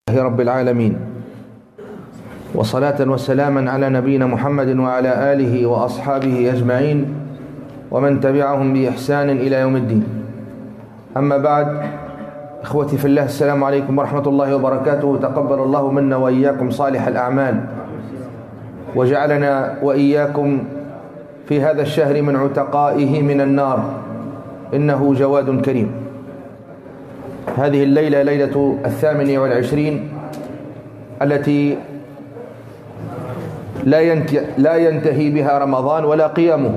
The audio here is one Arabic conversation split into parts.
رب العالمين، وصلاة وسلاما على نبينا محمد وعلى آله وأصحابه أجمعين ومن تبعهم بإحسان إلى يوم الدين. أما بعد، إخوتي في الله، السلام عليكم ورحمة الله وبركاته. تقبل الله منا وإياكم صالح الأعمال، وجعلنا وإياكم في هذا الشهر من عتقائه من النار، إنه جواد كريم. هذه الليلة ليلة 28 التي لا ينتهي بها رمضان ولا قيامه،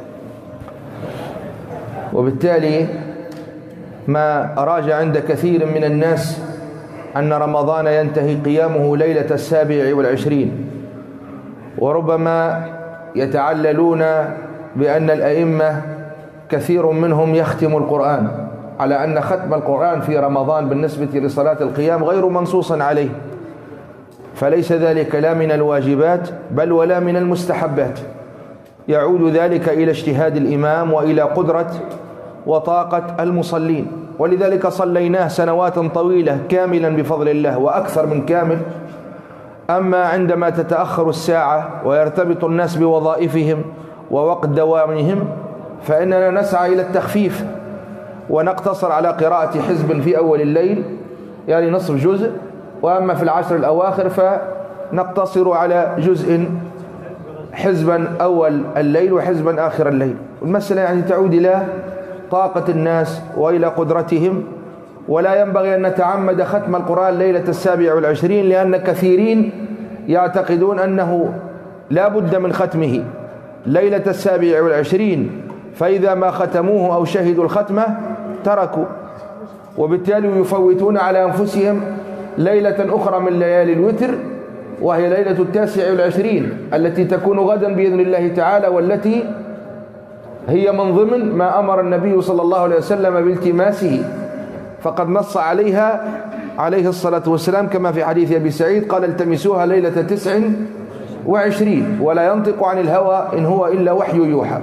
وبالتالي ما أراج عند كثير من الناس أن رمضان ينتهي قيامه ليلة 27، وربما يتعللون بأن الأئمة كثير منهم يختم القرآن، على أن ختم القرآن في رمضان بالنسبة لصلاة القيام غير منصوص عليه، فليس ذلك لا من الواجبات بل ولا من المستحبات، يعود ذلك إلى اجتهاد الإمام وإلى قدرة وطاقة المصلين. ولذلك صليناه سنوات طويلة كاملا بفضل الله، وأكثر من كامل. أما عندما تتأخر الساعة ويرتبط الناس بوظائفهم ووقت دوامهم، فإننا نسعى إلى التخفيف ونقتصر على قراءة حزب في أول الليل، يعني نصف جزء، وأما في العشر الأواخر فنقتصر على جزء، حزبا أول الليل وحزبا آخر الليل. المسألة يعني تعود إلى طاقة الناس وإلى قدرتهم، ولا ينبغي أن نتعمد ختم القرآن ليلة 27، لأن كثيرين يعتقدون أنه لا بد من ختمه ليلة 27، فإذا ما ختموه أو شهدوا الختمة تركوا، وبالتالي يفوتون على أنفسهم ليلة أخرى من ليالي الوتر، وهي ليلة 29 التي تكون غدا بإذن الله تعالى، والتي هي من ضمن ما أمر النبي صلى الله عليه وسلم بالتماسه، فقد نص عليها عليه الصلاة والسلام كما في حديث أبي سعيد قال: التمسوها ليلة 29، ولا ينطق عن الهوى إن هو إلا وحي يوحى.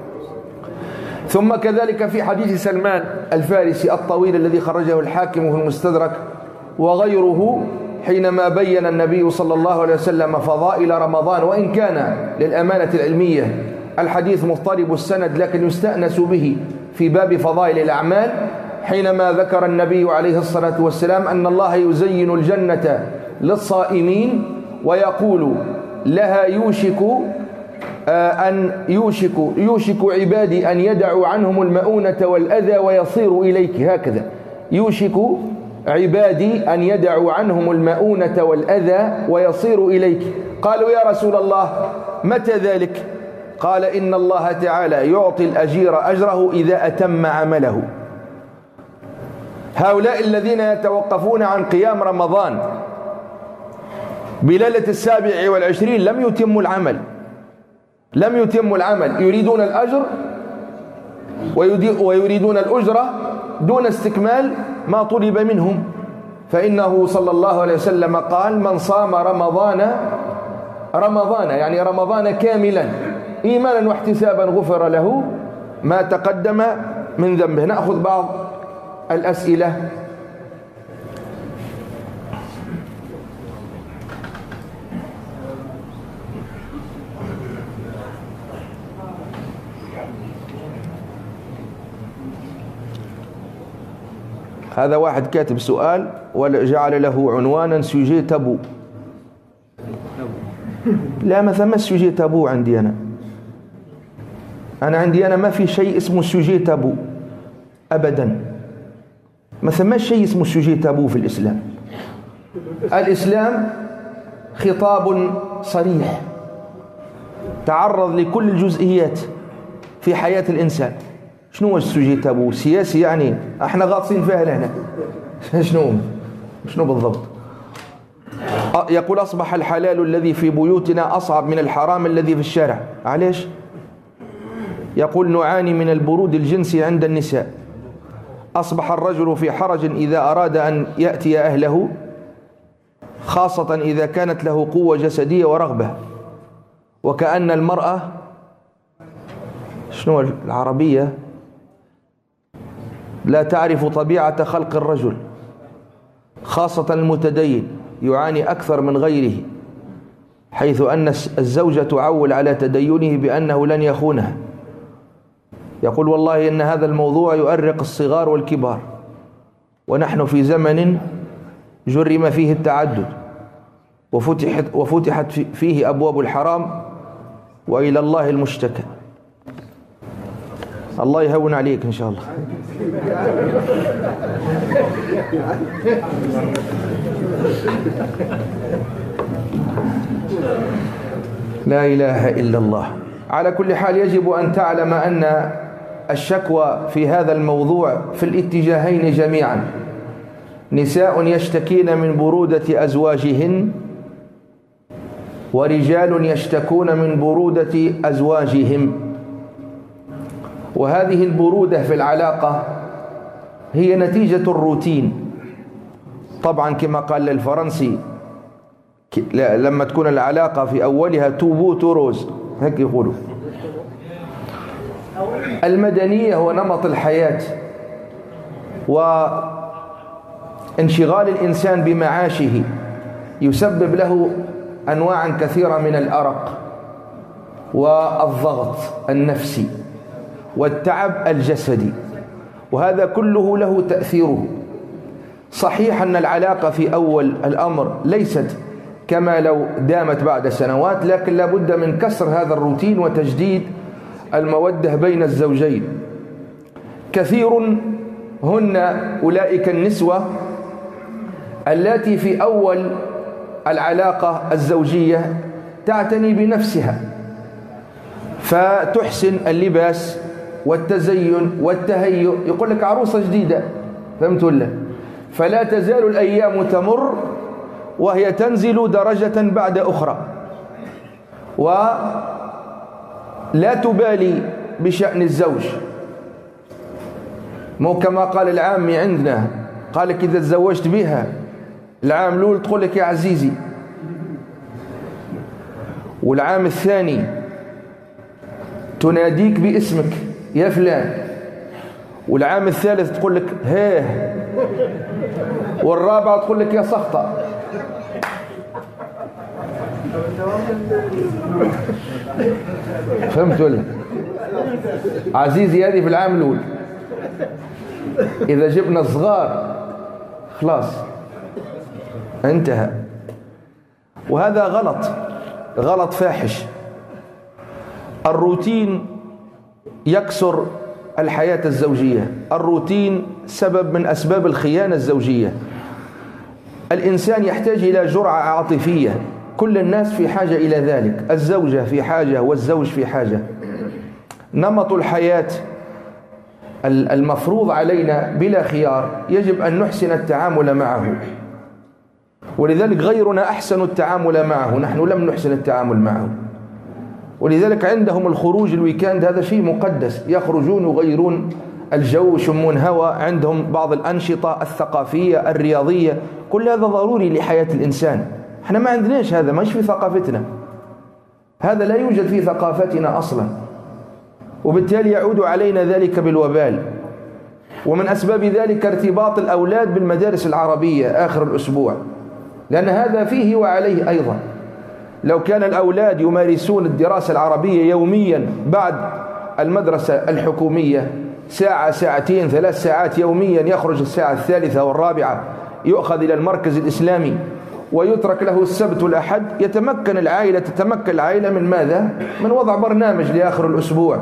ثم كذلك في حديث سلمان الفارسي الطويل الذي خرجه الحاكم في المستدرك وغيره، حينما بين النبي صلى الله عليه وسلم فضائل رمضان، وإن كان للأمانة العلمية الحديث مضطرب السند لكن يستأنس به في باب فضائل الأعمال، حينما ذكر النبي عليه الصلاة والسلام أن الله يزين الجنة للصائمين ويقول لها يوشك عبادي أن يدعوا عنهم المؤونة والأذى ويصيروا إليك. هكذا يوشك عبادي أن يدعوا عنهم المؤونة والأذى ويصيروا إليك. قالوا: يا رسول الله متى ذلك؟ قال: إن الله تعالى يعطي الأجير أجره إذا أتم عمله. هؤلاء الذين يتوقفون عن قيام رمضان بليلة 27 لم يتموا العمل، يريدون الأجر ويريدون الأجرة دون استكمال ما طلب منهم. فإنه صلى الله عليه وسلم قال: من صام رمضان يعني رمضان كاملا إيمانا واحتسابا غفر له ما تقدم من ذنبه. نأخذ بعض الأسئلة. هذا واحد كاتب سؤال وجعل له عنوانا سوجي تابو. لا، ما ثم سوجي تابو عندي أنا ما في شيء اسمه سوجي تابو أبدا، ما ثم شيء اسمه سوجي تابو في الإسلام. الإسلام خطاب صريح تعرض لكل الجزئيات في حياة الإنسان. شنو السوجي تابو؟ سياسي يعني احنا غاطسين فيها لهنا. شنو بالضبط؟ يقول: أصبح الحلال الذي في بيوتنا أصعب من الحرام الذي في الشارع. علاش؟ يقول: نعاني من البرود الجنسي عند النساء، أصبح الرجل في حرج إذا أراد أن يأتي أهله، خاصة إذا كانت له قوة جسدية ورغبة، وكأن المرأة شنو العربية لا تعرف طبيعة خلق الرجل، خاصة المتدين، يعاني أكثر من غيره، حيث أن الزوجة تعول على تدينه بأنه لن يخونها. يقول والله إن هذا الموضوع يؤرق الصغار والكبار، ونحن في زمن جرم فيه التعدد وفتحت فيه أبواب الحرام، وإلى الله المشتكى. الله يهون عليك إن شاء الله. لا إله إلا الله. على كل حال يجب أن تعلم أن الشكوى في هذا الموضوع في الاتجاهين جميعا. نساء يشتكين من برودة أزواجهن، ورجال يشتكون من برودة أزواجهم. وهذه البرودة في العلاقة هي نتيجة الروتين. طبعا كما قال الفرنسي لما تكون العلاقة في أولها توبو توروز، هيك يقولوا. المدنية هو نمط الحياة وانشغال الإنسان بمعاشه يسبب له أنواعا كثيرة من الأرق والضغط النفسي والتعب الجسدي، وهذا كله له تأثيره. صحيح أن العلاقة في أول الأمر ليست كما لو دامت بعد سنوات، لكن لابد من كسر هذا الروتين وتجديد المودة بين الزوجين. كثير هن أولئك النسوة التي في أول العلاقة الزوجية تعتني بنفسها، فتحسن اللباس والتزين والتهيؤ، يقول لك عروسة جديدة، فهمت ولا؟ فلا تزال الأيام تمر وهي تنزل درجة بعد أخرى، ولا تبالي بشأن الزوج. مو كما قال العامي عندنا، قال لك إذا تزوجت بها العام الأول تقول لك يا عزيزي، والعام الثاني تناديك باسمك يا فلان، والعام الثالث تقول لك هيه، والرابعة تقول لك يا سخطة. فهمت ولا؟ عزيزي هذه في العام الأول. إذا جبنا الصغار خلاص انتهى. وهذا غلط فاحش. الروتين يكسر الحياة الزوجية. الروتين سبب من أسباب الخيانة الزوجية. الإنسان يحتاج إلى جرعة عاطفية، كل الناس في حاجة إلى ذلك، الزوجة في حاجة والزوج في حاجة. نمط الحياة المفروض علينا بلا خيار يجب أن نحسن التعامل معه، ولذلك غيرنا أحسن التعامل معه، نحن لم نحسن التعامل معه. ولذلك عندهم الخروج الويكاند هذا شيء مقدس، يخرجون يغيرون الجو، يشمون هواء، عندهم بعض الأنشطة الثقافية الرياضية، كل هذا ضروري لحياة الإنسان. احنا ما عندناش هذا، ماش في ثقافتنا، هذا لا يوجد في ثقافتنا أصلا، وبالتالي يعود علينا ذلك بالوبال. ومن أسباب ذلك ارتباط الأولاد بالمدارس العربية آخر الأسبوع، لأن هذا فيه وعليه أيضا. لو كان الأولاد يمارسون الدراسة العربية يوميا بعد المدرسة الحكومية ساعة ساعتين 3 ساعات يوميا، يخرج الساعة 3 والرابعة يؤخذ إلى المركز الإسلامي ويترك له السبت والأحد، تتمكن العائلة من ماذا؟ من وضع برنامج لآخر الأسبوع.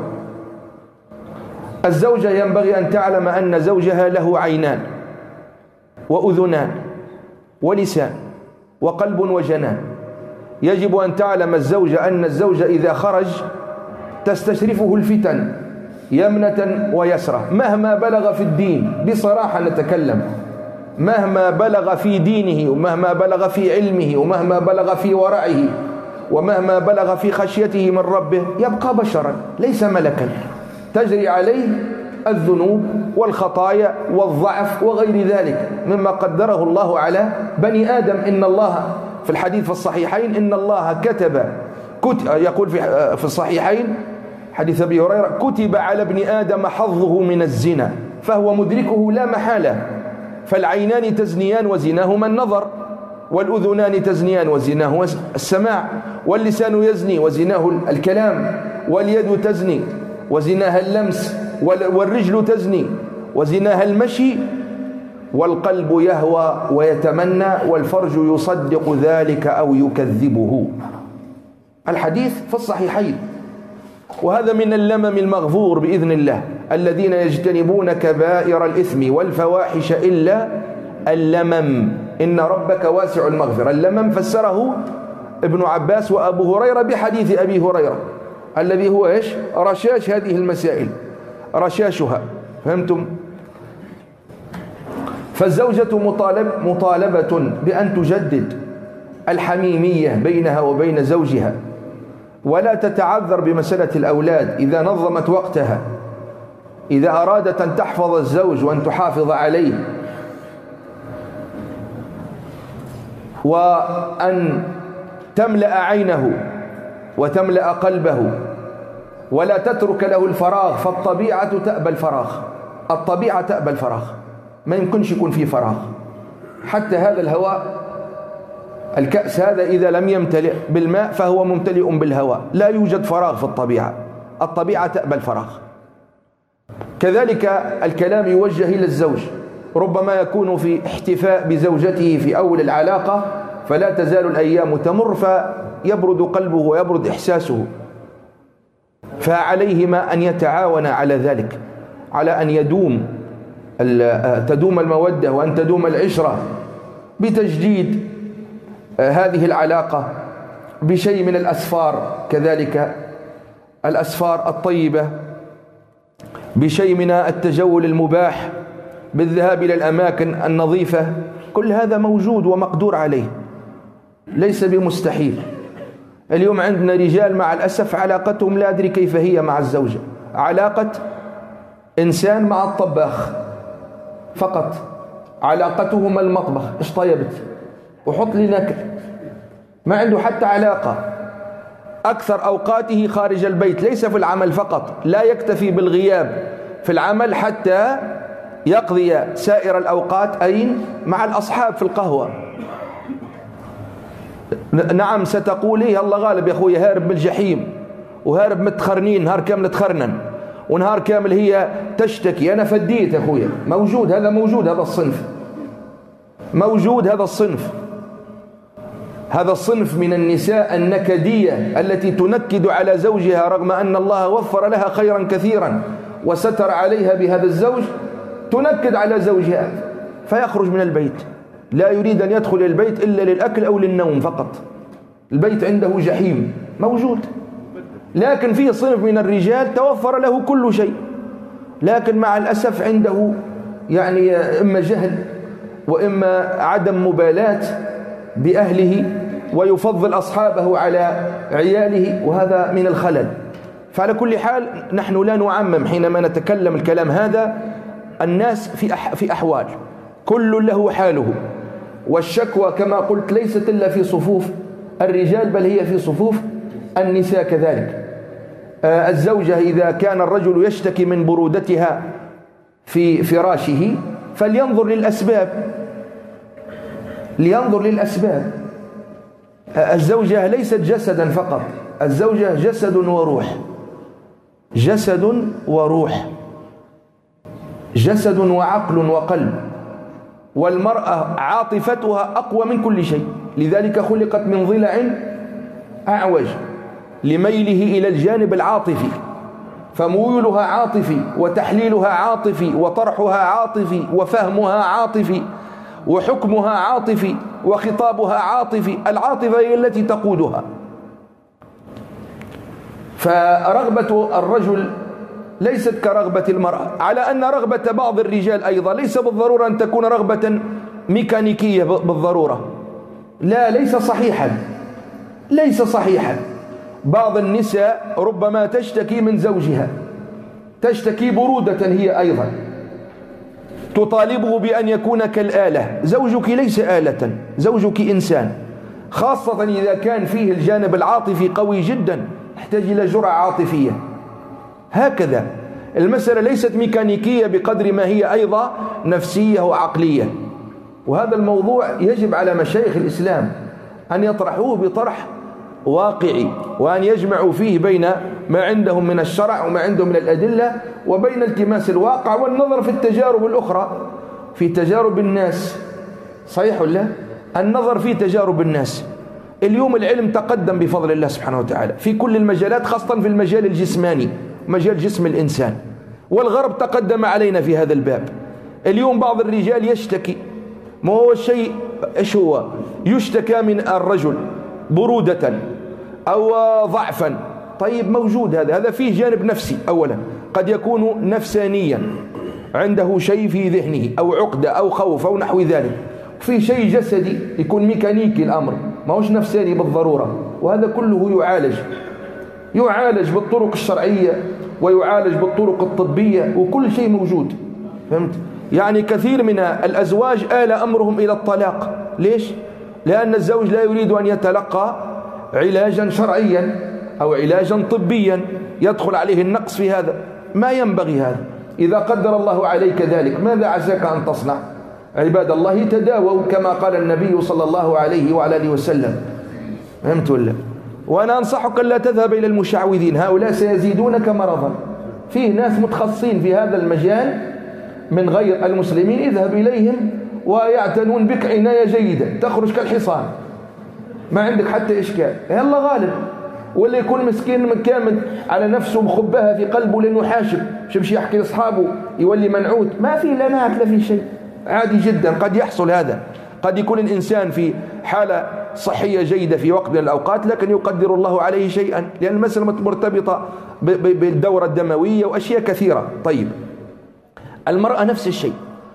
الزوجة ينبغي أن تعلم أن زوجها له عينان وأذنان ولسان وقلب وجنان. يجب أن تعلم الزوجة أن الزوج إذا خرج تستشرفه الفتن يمنة ويسرة، مهما بلغ في الدين، بصراحة نتكلم، مهما بلغ في دينه، ومهما بلغ في علمه، ومهما بلغ في ورعه، ومهما بلغ في خشيته من ربه، يبقى بشرا ليس ملكا، تجري عليه الذنوب والخطايا والضعف وغير ذلك مما قدره الله على بني آدم. إن الله في الحديث في الصحيحين إن الله يقول في الصحيحين حديث أبي هريرة: كتب على ابن آدم حظه من الزنا فهو مدركه لا محالة، فالعينان تزنيان وزناهما النظر. والأذنان تزنيان وزناه السماع، واللسان يزني وزناه الكلام، واليد تزني وزناها اللمس، والرجل تزني وزناها المشي، والقلب يهوى ويتمنى، والفرج يصدق ذلك أو يكذبه. الحديث في الصحيحين. وهذا من اللمم المغفور بإذن الله، الذين يجتنبون كبائر الإثم والفواحش إلا اللمم إن ربك واسع المغفرة. اللمم فسره ابن عباس وأبو هريرة بحديث أبي هريرة الذي هو إيش؟ رشاش هذه المسائل، رشاشها. فهمتم؟ فالزوجة مطالبة بأن تجدد الحميمية بينها وبين زوجها، ولا تتعذر بمسألة الأولاد إذا نظمت وقتها، إذا أرادت أن تحفظ الزوج وأن تحافظ عليه وأن تملأ عينه وتملأ قلبه ولا تترك له الفراغ، فالطبيعة تأبى الفراغ، الطبيعة تأبى الفراغ، ما يمكنش يكون فيه فراغ. حتى هذا الهواء، الكأس هذا إذا لم يمتلئ بالماء فهو ممتلئ بالهواء، لا يوجد فراغ في الطبيعة، الطبيعة تأبى الفراغ. كذلك الكلام يوجه إلى الزوج، ربما يكون في احتفاء بزوجته في أول العلاقة، فلا تزال الأيام تمر فيبرد قلبه ويبرد إحساسه، فعليهما أن يتعاونا على ذلك، على أن تدوم المودة وأن تدوم العشرة بتجديد هذه العلاقة بشيء من الأسفار، كذلك الأسفار الطيبة، بشيء من التجول المباح، بالذهاب إلى الأماكن النظيفة. كل هذا موجود ومقدور عليه، ليس بمستحيل. اليوم عندنا رجال مع الأسف علاقتهم لا أدري كيف هي مع الزوجة، علاقة إنسان مع الطباخ فقط، علاقتهما المطبخ، إيش طيبت وحط لي نكر، ما عنده حتى علاقة. أكثر أوقاته خارج البيت، ليس في العمل فقط، لا يكتفي بالغياب في العمل حتى يقضي سائر الأوقات أين؟ مع الأصحاب في القهوة. نعم ستقولي الله غالب يا أخوي، هارب بالجحيم وهارب متخرنين، نهار كامل تخرنن ونهار كامل هي تشتكي. أنا فديت يا أخوي، موجود هذا، موجود هذا الصنف، موجود هذا الصنف، هذا الصنف من النساء النكدية التي تنكد على زوجها رغم أن الله وفر لها خيرا كثيرا وستر عليها بهذا الزوج، تنكد على زوجها فيخرج من البيت، لا يريد أن يدخل البيت إلا للأكل أو للنوم فقط. البيت عنده جحيم موجود. لكن فيه صنف من الرجال توفر له كل شيء، لكن مع الأسف عنده يعني إما جهل وإما عدم مبالاة بأهله، ويفضل أصحابه على عياله، وهذا من الخلل. فعلى كل حال نحن لا نعمم حينما نتكلم الكلام هذا. الناس في أحوال، كل له حاله، والشكوى كما قلت ليست إلا في صفوف الرجال، بل هي في صفوف النساء كذلك. الزوجة إذا كان الرجل يشتكي من برودتها في فراشه فلينظر للأسباب، لينظر للأسباب. الزوجة ليست جسدا فقط، الزوجة جسد وروح، جسد وروح، جسد وعقل وقلب. والمرأة عاطفتها أقوى من كل شيء، لذلك خلقت من ضلع أعوج لميله إلى الجانب العاطفي، فميولها عاطفي وتحليلها عاطفي وطرحها عاطفي وفهمها عاطفي وحكمها عاطفي وخطابها عاطفي. العاطفة هي التي تقودها. فرغبة الرجل ليست كرغبة المرأة، على أن رغبة بعض الرجال أيضا ليس بالضرورة أن تكون رغبة ميكانيكية بالضرورة، لا، ليس صحيحا، ليس صحيحا. بعض النساء ربما تشتكي من زوجها، تشتكي برودة هي أيضا، تطالبه بأن يكون كالآلة. زوجك ليس آلة، زوجك إنسان، خاصة إذا كان فيه الجانب العاطفي قوي جدا، يحتاج إلى جرعة عاطفية. هكذا المسألة ليست ميكانيكية بقدر ما هي أيضا نفسية وعقلية. وهذا الموضوع يجب على مشايخ الإسلام أن يطرحوه بطرح واقعي، وأن يجمعوا فيه بين ما عندهم من الشرع وما عندهم من الأدلة وبين التماس الواقع والنظر في التجارب الأخرى، في تجارب الناس. صحيح ولا؟ النظر في تجارب الناس. اليوم العلم تقدم بفضل الله سبحانه وتعالى في كل المجالات، خاصة في المجال الجسماني، مجال جسم الإنسان، والغرب تقدم علينا في هذا الباب. اليوم بعض الرجال يشتكي، ما هو الشيء إيش هو؟ يشتكى من الرجل برودة أو ضعفا. طيب موجود هذا فيه جانب نفسي. أولا قد يكون نفسانيا، عنده شيء في ذهنه أو عقدة أو خوف أو نحو ذلك. في شيء جسدي يكون ميكانيكي الأمر، ما هوش نفساني بالضرورة، وهذا كله يعالج بالطرق الشرعية ويعالج بالطرق الطبية، وكل شيء موجود. فهمت؟ يعني كثير من الأزواج آل أمرهم إلى الطلاق. ليش؟ لأن الزوج لا يريد أن يتلقى علاجا شرعيا أو علاجا طبيا يدخل عليه النقص في هذا. ما ينبغي هذا. إذا قدر الله عليك ذلك ماذا عساك أن تصنع؟ عباد الله تداووا كما قال النبي صلى الله عليه وعلى آله وسلم. فهمت ولا؟ وأنا أنصحك لا تذهب إلى المشعوذين، هؤلاء سيزيدونك مرضا. فيه ناس متخصصين في هذا المجال من غير المسلمين، اذهب إليهم ويعتنون بك عناية جيدة، تخرج كالحصان ما عندك حتى إشكال. يلا غالب. ولا يكون مسكين كامل على نفسه مخبها في قلبه لأنه حاشب، شمشي يحكي لأصحابه يولي منعود، ما في لا نعت لا في شيء، عادي جدا. قد يحصل هذا، قد يكون الإنسان في حالة صحية جيدة في وقت من الأوقات، لكن يقدر الله عليه شيئا، لأن المسألة مرتبطة بالدورة الدموية وأشياء كثيرة. طيب المرأة نفس الشيء،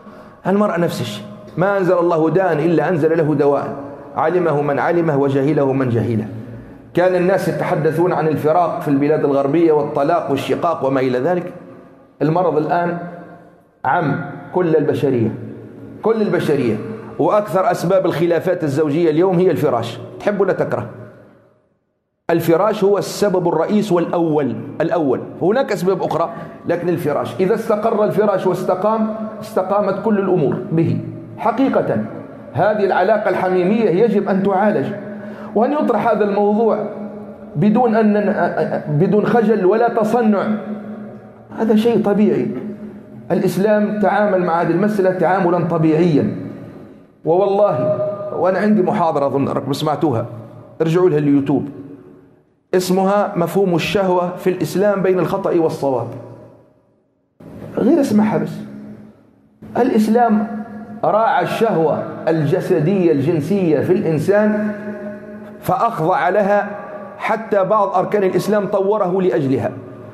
ما أنزل الله داء إلا أنزل له دواء، علمه من علمه وجهله من جهله. كان الناس يتحدثون عن الفراق في البلاد الغربية والطلاق والشقاق وما إلى ذلك. المرض الآن عم كل البشرية، وأكثر أسباب الخلافات الزوجية اليوم هي الفراش. تحب ولا تكره؟ الفراش هو السبب الرئيس والأول. هناك أسباب أخرى، لكن الفراش إذا استقر الفراش استقامت كل الأمور به. حقيقة هذه العلاقة الحميمية يجب أن تعالج، وأن يطرح هذا الموضوع بدون خجل ولا تصنع. هذا شيء طبيعي. الإسلام تعامل مع هذه المسألة تعاملا طبيعيا. ووالله وأنا عندي محاضرة أظن أنكم سمعتوها، ارجعوا لها اليوتيوب، اسمها مفهوم الشهوة في الإسلام بين الخطأ والصواب. غير اسمها بس. الإسلام راعى الشهوة الجسدية الجنسية في الإنسان فأخضع لها، حتى بعض أركان الإسلام طوره لأجلها.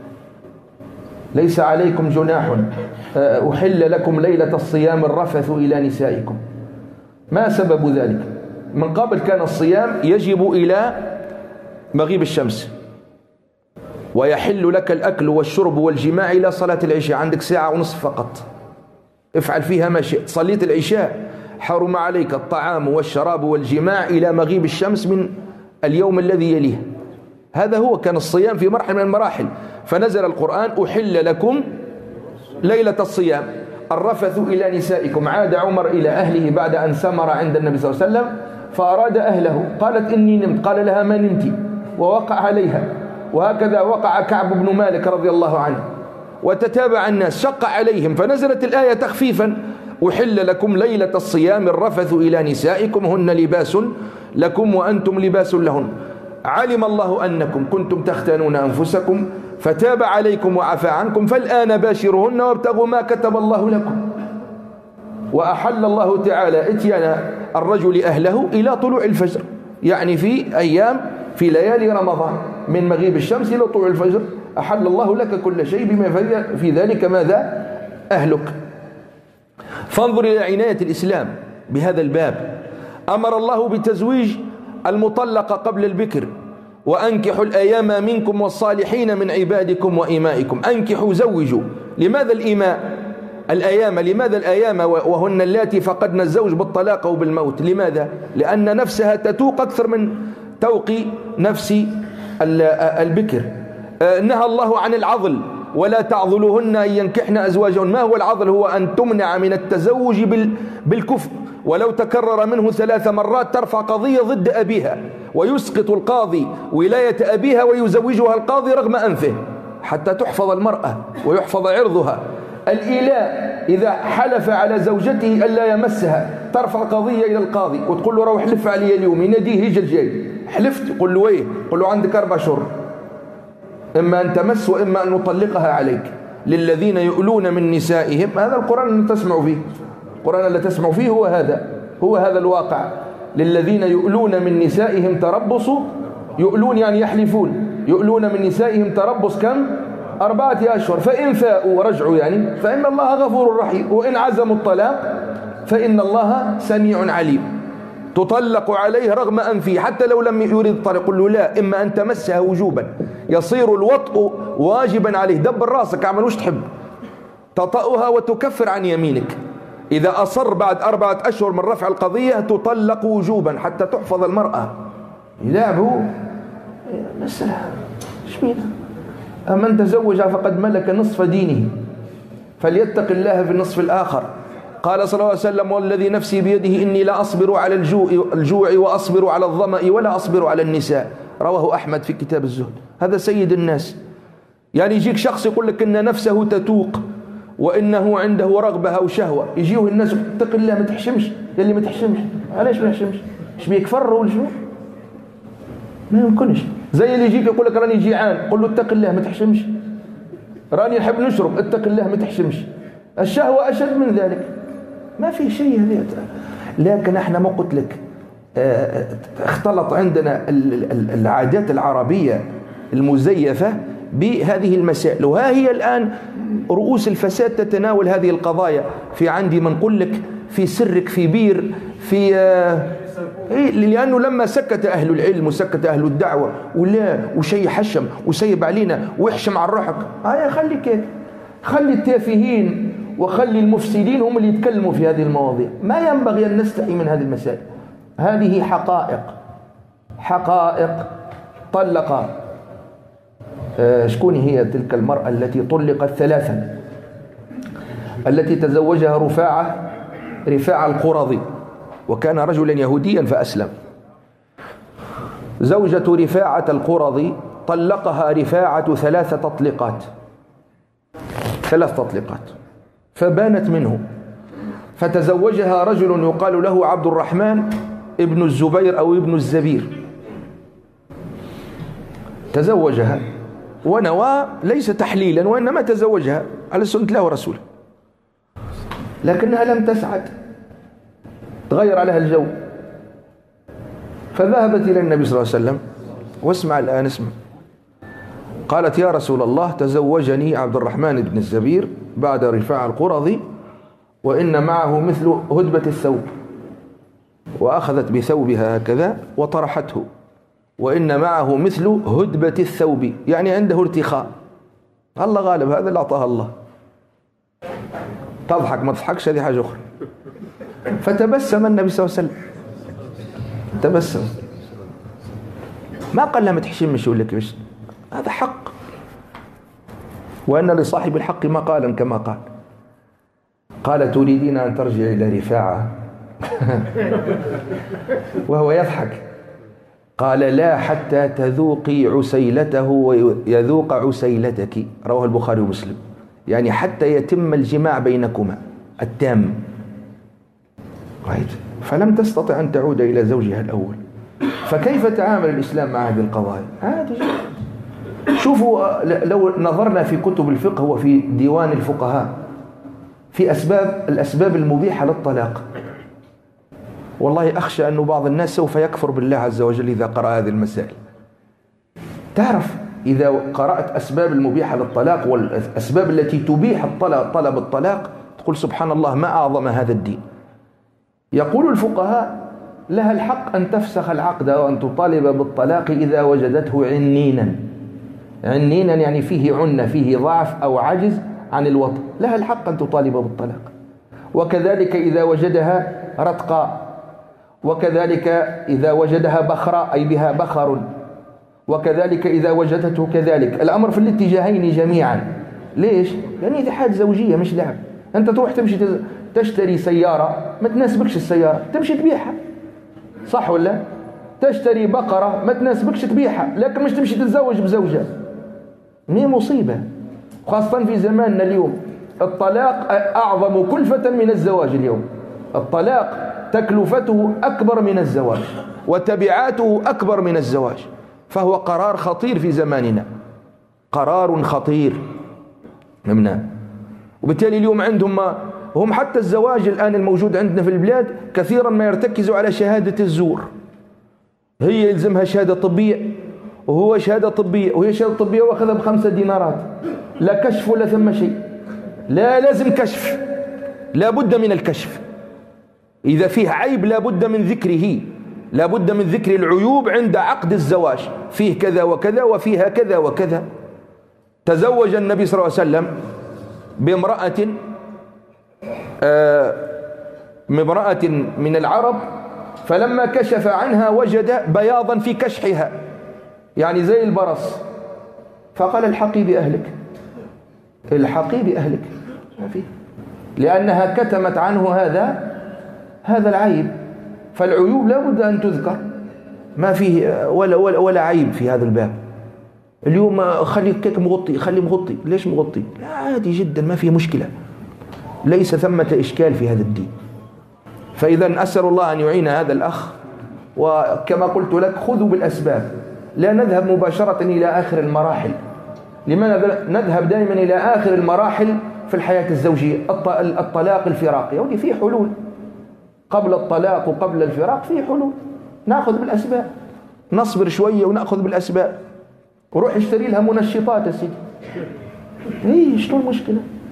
ليس عليكم جناح أحل لكم ليلة الصيام الرفث إلى نسائكم. ما سبب ذلك؟ من قبل كان الصيام يجب إلى مغيب الشمس، ويحل لك الأكل والشرب والجماع إلى صلاة العشاء، عندك ساعة ونصف فقط، افعل فيها ما شئت. صليت العشاء حرم عليك الطعام والشراب والجماع إلى مغيب الشمس من اليوم الذي يليه. هذا هو كان الصيام في مرحلة من المراحل، فنزل القرآن أحل لكم ليلة الصيام الرفث إلى نسائكم. عاد عمر إلى أهله بعد أن سمر عند النبي صلى الله عليه وسلم، فأراد أهله، قالت إني نمت، قال لها ما نمت، ووقع عليها. وهكذا وقع كعب بن مالك رضي الله عنه، وتتابع الناس، شق عليهم، فنزلت الآية تخفيفا: أحل لكم ليلة الصيام الرفث إلى نسائكم هن لباس لكم وأنتم لباس لهن. علم الله أنكم كنتم تختانون أنفسكم فتاب عليكم وعفى عنكم، فالآن باشرهن وابتغوا ما كتب الله لكم. وأحل الله تعالى إتيان الرجل أهله إلى طلوع الفجر، يعني في ليالي رمضان من مغيب الشمس إلى طلوع الفجر. أحل الله لك كل شيء بما في ذلك ماذا؟ أهلك. فانظر إلى عناية الإسلام بهذا الباب. أمر الله بتزويج المطلقة قبل البكر: وأنكحوا الأيام منكم والصالحين من عبادكم وإمائكم. أنكحوا، زوجوا. لماذا الأيام؟ لماذا الأيام وهن اللاتي فقدن الزوج بالطلاق أو بالموت؟ لماذا؟ لأن نفسها تتوق أكثر من توق نفس البكر. نهى الله عن العضل: ولا تعضلوهن أن ينكحن أزواجهن. ما هو العضل؟ هو أن تمنع من التزوج بالكفء ولو تكرر منه 3 مرات ترفع قضية ضد أبيها، ويسقط القاضي ولاية أبيها ويزوجها القاضي رغم أنفه حتى تحفظ المرأة ويحفظ عرضها. الإيلاء إذا حلف على زوجته ألا يمسها ترفع قضية إلى القاضي وتقول له روح حلف علي اليوم، يناديه يجي الجاي، حلفت؟ يقول له ايه؟ يقول له عندك 4 شهور، إما أن تمس وإما أن نطلقها عليك. للذين يؤلون من نسائهم، هذا القرآن اللي تسمعوا فيه، القرآن اللي تسمعوا فيه هو هذا الواقع. للذين يؤلون من نسائهم تربص، يؤلون يعني يحلفون، يؤلون من نسائهم تربص كم؟ 4 أشهر، فإن فاءوا ورجعوا يعني فإن الله غفور رحيم، وإن عزموا الطلاق فإن الله سميع عليم. تطلق عليه رغم أنفه حتى لو لم يريد الطلاق. قل له لا، إما أن تمسها وجوبا يصير الوطء واجبا عليه، دبر راسك اعمل وش تحب، تطأها وتكفر عن يمينك. إذا أصر بعد 4 أشهر من رفع القضية تطلق وجوبا حتى تحفظ المرأة. يلعبوا مسألة شبينا. أمن تزوج فقد ملك نصف دينه فليتق الله في النصف الآخر. قال صلى الله عليه وسلم والذي نفسي بيده إني لا أصبر على الجوع وأصبر على الظمأ ولا أصبر على النساء. رواه أحمد في كتاب الزهد. هذا سيد الناس. يعني يجيك شخص يقول لك إن نفسه تتوق وإنه عنده رغبة أو شهوة، يجيه الناس اتق الله ما تحشمش، يلي ما تحشمش. علاش ما يحشمش؟ ايش بيك فر ولا شنو؟ ما يمكنش. زي اللي يجيك يقول لك راني جيعان، قل له اتق الله ما تحشمش. راني نحب نشرب، اتق الله ما تحشمش. الشهوة أشد من ذلك، ما في شيء هذا. لكن احنا ما قلت لك اختلط عندنا العادات العربية المزيفة بهذه المسائل، وها هي الآن رؤوس الفساد تتناول هذه القضايا. في عندي من قل لك في سرك في بير في لأنه لما سكت أهل العلم وسكت أهل الدعوة ولا وشي حشم وسيب علينا ويحشم على الرحق، خليك هيك، خلي التافهين وخلي المفسدين هم اللي يتكلموا في هذه المواضيع. ما ينبغي أن نستحي من هذه المسائل. هذه حقائق. طلق شكون هي تلك المرأة التي طلقت 3؟ التي تزوجها رفاعة القرظي، وكان رجلا يهوديا فأسلم. زوجة رفاعة القرظي طلقها رفاعة 3 تطليقات، 3 تطليقات، فبانت منه، فتزوجها رجل يقال له عبد الرحمن ابن الزبير أو ابن الزبير. تزوجها ونوى ليس تحليلا وإنما تزوجها على سنة الله ورسوله، لكنها لم تسعد، تغير عليها الجو، فذهبت إلى النبي صلى الله عليه وسلم. واسمع الآن، اسمع. قالت يا رسول الله تزوجني عبد الرحمن بن الزبير بعد رفاعة القرظي وإن معه مثل هدبة الثوب، وأخذت بثوبها هكذا وطرحته، وإن معه مثل هدبة الثوب يعني عنده ارتخاء. الله غالب، هذا اللي أعطاها الله. تضحك ما تضحكش هذه حاجة أخرى. فتبسم النبي صلى الله عليه وسلم، تبسم، ما قال لها ما تحشمش ولا كيفاش، هذا حق، وأن لصاحب الحق مقالا كما قال. قال تريدين أن ترجع إلى رفاعة؟ وهو يضحك. قال لا حتى تذوقي عسيلته ويذوق عسيلتك. رواه البخاري ومسلم. يعني حتى يتم الجماع بينكما التام. فلم تستطع أن تعود إلى زوجها الأول. فكيف تعامل الإسلام مع هذه القضايا؟ عادي جدا. شوفوا لو نظرنا في كتب الفقه وفي ديوان الفقهاء في الأسباب المبيحة للطلاق، والله أخشى أن بعض الناس سوف يكفر بالله عز وجل إذا قرأ هذه المسائل. تعرف إذا قرأت أسباب المبيحة للطلاق والأسباب التي تبيح طلب الطلاق تقول سبحان الله ما أعظم هذا الدين. يقول الفقهاء لها الحق أن تفسخ العقد وأن تطالب بالطلاق إذا وجدته عنينا. عنينا يعني فيه عنة، فيه ضعف أو عجز عن الوطء، لها الحق أن تطالب بالطلاق. وكذلك إذا وجدها رتقا، وكذلك إذا وجدها بخرا أي بها بخر، وكذلك إذا وجدته كذلك. الأمر في الاتجاهين جميعا. ليش؟ لأن هذه حاجة زوجية مش لعب. أنت تروح تمشي تشتري سيارة ما تناسبكش السيارة تمشي تبيعها، صح ولا؟ تشتري بقرة ما تناسبكش تبيعها، لكن مش تمشي تتزوج بزوجة. مي مصيبة، خاصة في زماننا اليوم. الطلاق أعظم كلفة من الزواج اليوم. الطلاق تكلفته أكبر من الزواج وتبعاته أكبر من الزواج، فهو قرار خطير في زماننا، قرار خطير ممنوع. وبالتالي اليوم عندهم هم حتى الزواج الآن الموجود عندنا في البلاد كثيرا ما يرتكزوا على شهادة الزور. هي يلزمها شهادة طبية وهو شهادة طبية وهي شهادة طبية واخذها ب5 دينارات، لا كشف ولا ثم شيء. لا، لازم كشف، لا بد من الكشف. إذا فيه عيب لا بد من ذكره، لا بد من ذكر العيوب عند عقد الزواج، فيه كذا وكذا وفيها كذا وكذا. تزوج النبي صلى الله عليه وسلم بامرأة من العرب، فلما كشف عنها وجد بياضا في كشحها، يعني زي البرص، فقال الحقي بأهلك، الحقي بأهلك، لأنها كتمت عنه هذا العيب. فالعيوب لا بد أن تذكر، ما فيه ولا عيب في هذا الباب. اليوم خلي كيك مغطي، خلي مغطي، ليش مغطي؟ لا عادي جدا، ما فيه مشكلة، ليس ثمة إشكال في هذا الدين. فإذا أسأل الله أن يعين هذا الأخ، وكما قلت لك خذوا بالأسباب، لا نذهب مباشرة إلى آخر المراحل. لماذا نذهب دائما إلى آخر المراحل في الحياة الزوجية؟ الطلاق، الفراق، يا ودي في حلول قبل الطلاق وقبل الفراق، في حلول. نأخذ بالأسباب، نصبر شوية ونأخذ بالأسباب. وروح اشتري لها منشطات يا سيدي. ايه شنو المشكلة؟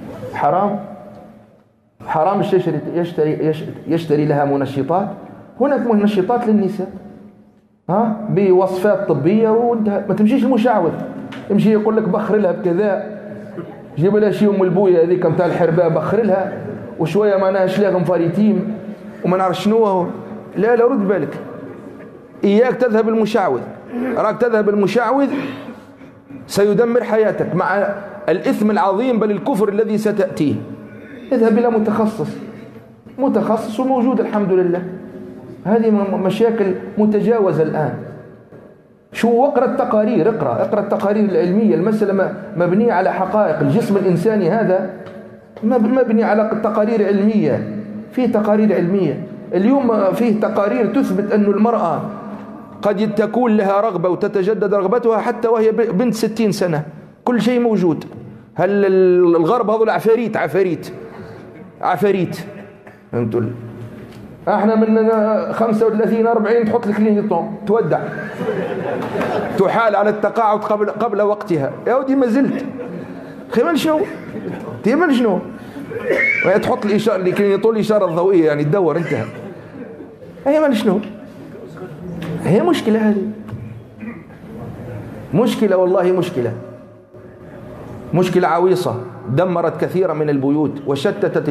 حرام يشتري لها منشطات. هناك منشطات للنساء بوصفات طبية وانتهى. ما تمشيش المشعوذ، يمشي يقول لك بخر لها بكذا، جيب لها شي ام البويه هذيك نتاع الحرباء بخر لها، وشويه معناها شلاغم فاريتيم وما نعرف شنو. لا رد بالك، اياك تذهب المشعوذ. راك تذهب المشعوذ سيدمر حياتك مع الإثم العظيم بل الكفر الذي ستأتيه. اذهب إلى متخصص وموجود الحمد لله. هذه مشاكل متجاوزة الآن. اقرأ التقارير، اقرأ التقارير العلمية. المسألة مبنية على حقائق. الجسم الإنساني هذا مبني على تقارير علمية. فيه تقارير علمية اليوم، فيه تقارير تثبت أن المرأة قد تكون لها رغبة وتتجدد رغبتها حتى وهي بنت 60 سنة. كل شيء موجود. هل الغرب هذول عفاريت فهمتوا؟ احنا من 35 40 تحط الكلينيطون تودع، تحال على التقاعد قبل وقتها. يا ودي ما زلت خيمل شنو تحط الاشاره الكلينيطون، الاشاره الضوئيه يعني تدور انتهى. هي مال شنو؟ هي مشكلة، هذه مشكلة والله، مشكلة عويصة دمرت كثيرا من البيوت وشتتت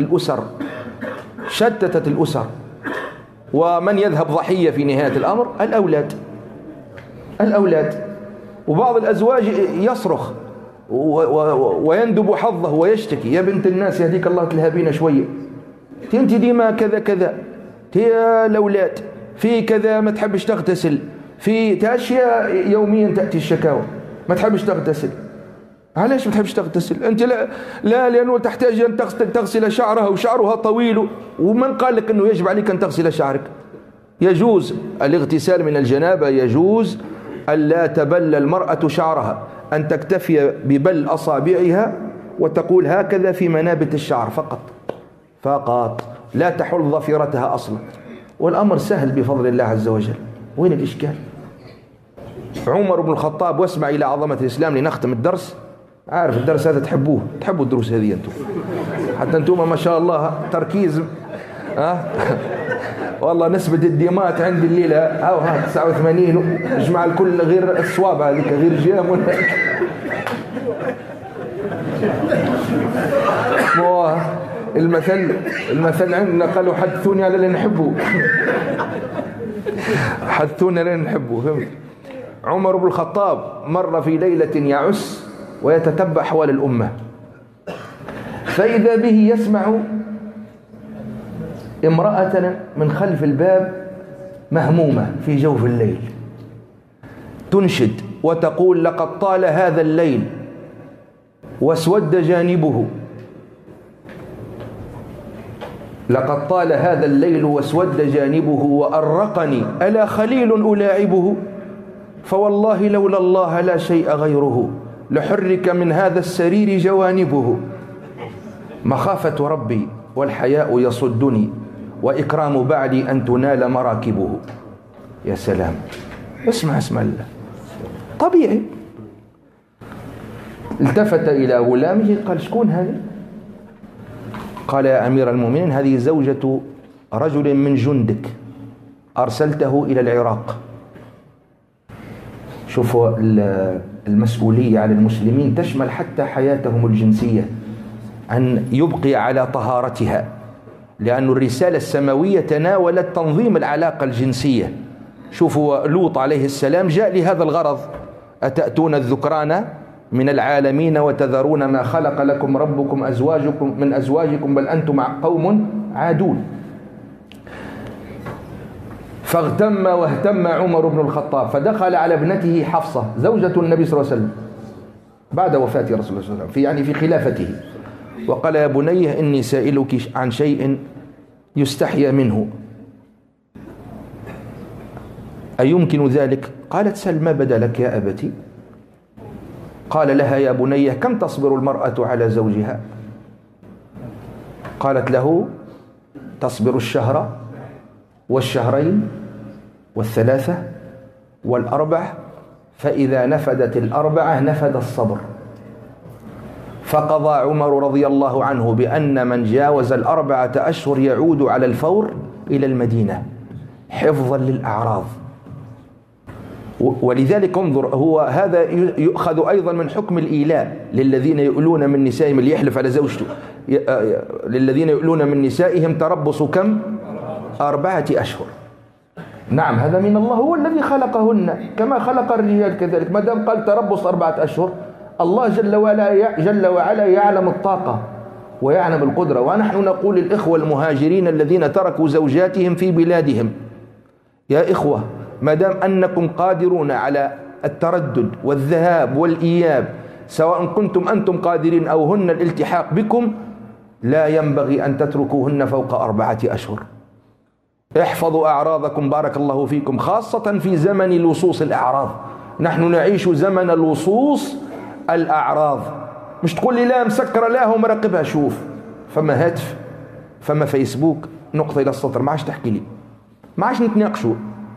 الأسر. ومن يذهب ضحية في نهاية الأمر؟ الأولاد. وبعض الأزواج يصرخ ويندب حظه ويشتكي: يا بنت الناس يهديك الله تلهبين شوية، انت ديما كذا، يا الأولاد في كذا، ما تحبش تغتسل، في أشياء يوميا تأتي الشكاوى، ما تحبش تغتسل. علاش ما تحبش تغتسل أنت؟ لا لأنه تحتاج أن تغسل شعرها وشعرها طويل. ومن قال لك أنه يجب عليك أن تغسل شعرك؟ يجوز الاغتسال من الجنابة، يجوز ألا تبل المرأة شعرها، أن تكتفي ببل أصابعها وتقول هكذا في منابت الشعر فقط، لا تحل ضفيرتها أصلا، والأمر سهل بفضل الله عز وجل. وين الإشكال؟ عمر بن الخطاب، واسمع إلى عظمة الإسلام لنختم الدرس. عارف الدرس هذا تحبوا الدروس هذه أنتم، حتى أنتم ما شاء الله تركيز. والله نسبة الديمات عندي الليلة 89، اجمع الكل غير الصواب هذيك، غير جام المثل عندنا قالوا حدثوني على اللي نحبه. حدثوني على اللي نحبه. فهمت؟ عمر بن الخطاب مر في ليلة يعس ويتتبع حوال الأمة، فإذا به يسمع امرأة من خلف الباب مهمومة في جوف الليل تنشد وتقول: لقد طال هذا الليل واسود جانبه، لقد طال هذا الليل واسود جانبه وأرقني ألا خليل ألاعبه، فوالله لولا الله لا شيء غيره، لحرك من هذا السرير جوانبه، مخافة ربي والحياء يصدني، وإكرام بعدي أن تنال مراكبه. يا سلام، اسمع الله طبيعي. التفت إلى غلامه قال: شكون هذه؟ قال: يا أمير المؤمنين، هذه زوجة رجل من جندك أرسلته إلى العراق. شوفوا المسؤولية على المسلمين تشمل حتى حياتهم الجنسية، أن يبقي على طهارتها، لأن الرسالة السماوية تناولت تنظيم العلاقة الجنسية. شوفوا لوط عليه السلام جاء لهذا الغرض: أتأتون الذكران من العالمين وتذرون ما خلق لكم ربكم من أزواجكم بل أنتم قوم عادون. فاغتم واهتم عمر بن الخطاب فدخل على ابنته حفصة زوجة النبي صلى الله عليه وسلم بعد وفاة رسول الله صلى الله عليه وسلم في خلافته، وقال: يا بني إني سائلك عن شيء يستحيا منه، أيمكن ذلك؟ قالت: سل ما بدا لك يا أبتي. قال لها: يا بني كم تصبر المرأة على زوجها؟ قالت له: تصبر الشهر والشهرين والثلاثة والأربع، فإذا نفدت الأربعة نفد الصبر. فقضى عمر رضي الله عنه بأن من جاوز الأربعة أشهر يعود على الفور إلى المدينة حفظا للأعراض. ولذلك انظر، هو هذا يؤخذ أيضا من حكم الإيلاء للذين يؤلون من نسائهم، اللي يحلف على زوجته، للذين يؤلون من نسائهم تربص كم؟ 4 أشهر. نعم، هذا من الله، هو الذي خلقهن كما خلق الرجال كذلك. ما دام قال تربص 4 أشهر، الله جل وعلا يعلم الطاقة ويعلم القدرة. ونحن نقول للإخوة المهاجرين الذين تركوا زوجاتهم في بلادهم: يا إخوة، ما دام أنكم قادرون على التردد والذهاب والإياب، سواء كنتم أنتم قادرين أو هن الالتحاق بكم، لا ينبغي أن تتركوهن فوق 4 أشهر. احفظوا أعراضكم بارك الله فيكم، خاصة في زمن لصوص الأعراض. نحن نعيش زمن لصوص الأعراض. مش تقول لي لا مسكرة لا ومراقبها. شوف، فما هاتف، فما فيسبوك، نقطة إلى السطر، ما عادش تحكي لي، ما عادش نتناقشوا،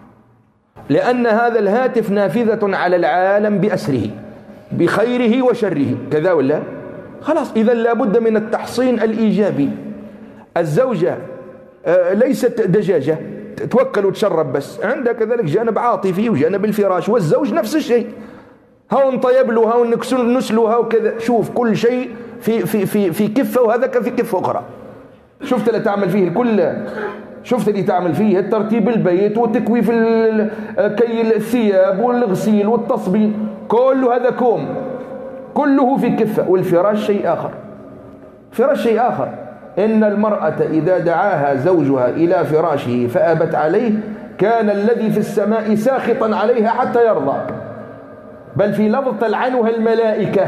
لأن هذا الهاتف نافذة على العالم بأسره بخيره وشره، كذا ولا؟ خلاص، إذا لابد من التحصين الإيجابي. الزوجة ليست دجاجة توكل وتشرب بس، عندها كذلك جانب عاطفي وجانب الفراش، والزوج نفس الشيء، هاو نطيب له، هاو نسله، هاو كذا. شوف، كل شيء في كفة، وهذاك في كفة أخرى. شفت اللي تعمل فيه الكل، شفت اللي تعمل فيه الترتيب البيت وتكويف كي الثياب والغسيل والتصبين، كله هذا كوم، كله في كفة. والفراش شيء آخر، فراش شيء آخر. إن المرأة إذا دعاها زوجها إلى فراشه فأبت عليه، كان الذي في السماء ساخطا عليها حتى يرضى، بل في لفظ تلعنها الملائكة.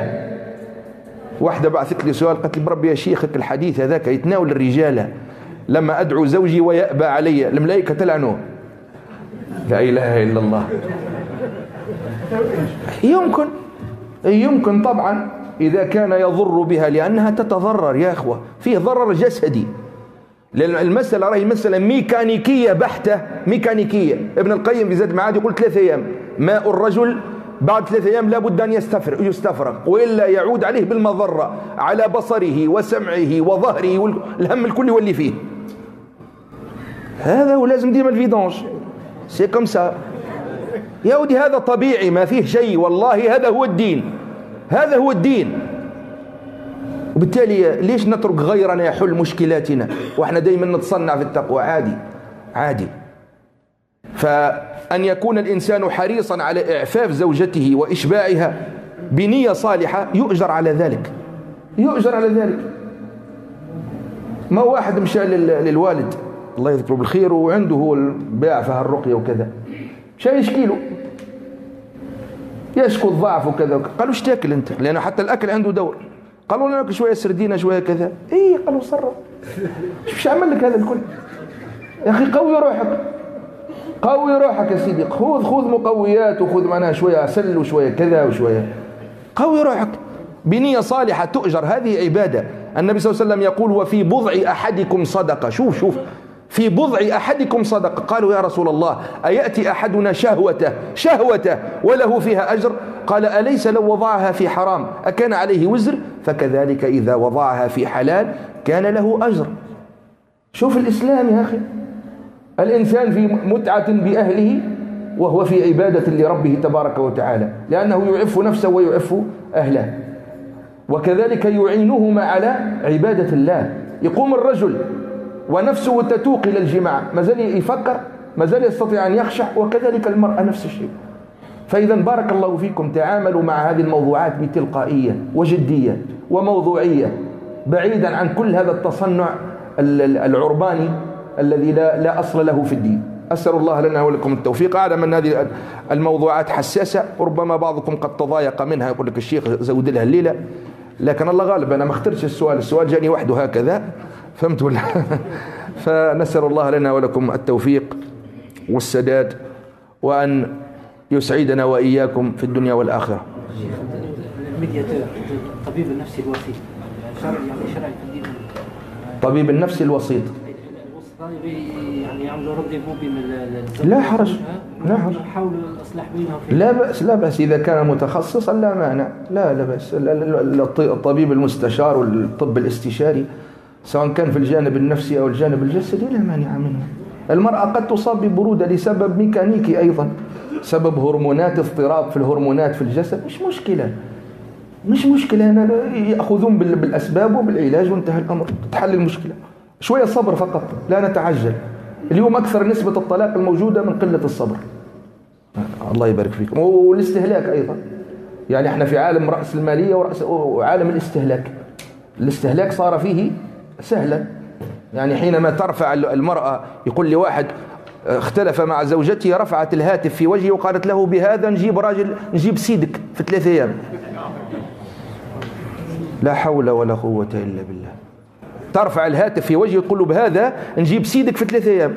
واحدة بعثت لي سؤال، قالت لي: بربي يا شيخك الحديث هذاك يتناول الرجال، لما أدعو زوجي ويأبى علي الملائكة تلعنه؟ لا إله إلا الله. يمكن طبعا إذا كان يضر بها، لأنها تتضرر يا أخوة، فيه ضرر جسدي، لأن المسألة راهي مسألة ميكانيكية بحتة، ميكانيكية. ابن القيم في زاد المعاد يقول 3 أيام ماء الرجل بعد 3 أيام لابد أن يستفرغ، وإلا يعود عليه بالمضرة على بصره وسمعه وظهره، والهم الكل يولي فيه. هذا ولازم ديما الفيدونج، سي كوم سا يا ودي، هذا طبيعي ما فيه شيء، والله هذا هو الدين، هذا هو الدين. وبالتالي ليش نترك غيرنا يحل مشكلاتنا وإحنا دايما نتصنع في التقوى؟ عادي. فأن يكون الإنسان حريصا على إعفاف زوجته وإشباعها بنية صالحة يؤجر على ذلك، يؤجر على ذلك. ما واحد مشى للوالد الله يذكره بالخير وعنده هو الباع في هالرقية وكذا، شيء يشكيله يشكو الضعف وكذا. قالوا ايش تاكل انت؟ لأنه حتى الأكل عنده دور. قالوا لنا شوية سردينة شوية كذا. ايه قالوا صرف، مش عمل لك هذا الكل يا أخي؟ قوي روحك، قوي روحك يا سيدي، خذ مقويات وخذ معنا شوية عسل وشوية كذا وشوية، قوي روحك بنية صالحة تؤجر. هذه عبادة. النبي صلى الله عليه وسلم يقول وفي بضع أحدكم صدقة. شوف في بضع أحدكم صدقة. قالوا يا رسول الله أيأتي أحدنا شهوته وله فيها أجر؟ قال أليس لو وضعها في حرام أكان عليه وزر؟ فكذلك إذا وضعها في حلال كان له أجر. شوف الإسلام يا أخي، الإنسان في متعة بأهله وهو في عبادة لربه تبارك وتعالى، لأنه يعف نفسه ويعف أهله، وكذلك يعينهما على عبادة الله. يقوم الرجل ونفسه تتوق إلى الجماع، ما زال يفكر، ما زال يستطيع أن يخشع، وكذلك المرأة نفس الشيء. فإذا بارك الله فيكم تعاملوا مع هذه الموضوعات بتلقائية وجدية وموضوعية، بعيدا عن كل هذا التصنع العرباني الذي لا أصل له في الدين. أسأل الله لنا ولكم التوفيق. أعلم أن هذه الموضوعات حساسة، وربما بعضكم قد تضايق منها، يقول لك الشيخ زود لها الليلة، لكن الله غالب أنا ما اخترتش السؤال جاني وحده هكذا، فهمت ولا؟ فنسأل الله لنا ولكم التوفيق والسداد، وأن يسعدنا وإياكم في الدنيا والآخرة. الميدياتور، الطبيب النفسي الوسيط، شرعي في الدين. طبيب النفس الوسيط يعني يعملوا رنديفو بين لا حرج، لا حرج، يحاولوا الإصلاح بينهم. لا بأس إذا كان متخصصا، لا مانع، لا بأس. الطبيب المستشار والطب الاستشاري سواء كان في الجانب النفسي أو الجانب الجسدي لا مانع منه. المرأة قد تصاب ببرودة لسبب ميكانيكي أيضا، سبب هرمونات، اضطراب في الهرمونات في الجسد، مش مشكلة أنا يأخذون بالأسباب وبالعلاج وانتهى الأمر، تحل المشكلة. شوية صبر فقط، لا نتعجل. اليوم أكثر نسبة الطلاق الموجودة من قلة الصبر. الله يبارك فيكم. والاستهلاك أيضا، يعني احنا في عالم رأس المالية وعالم الاستهلاك صار فيه سهلا. يعني حينما ترفع المرأة، يقول لي واحد اختلف مع زوجته، رفعت الهاتف في وجهه وقالت له بهذا نجيب سيدك في 3 أيام. لا حول ولا قوة إلا بالله. ترفع الهاتف في وجهه تقول له بهذا نجيب سيدك في 3 أيام.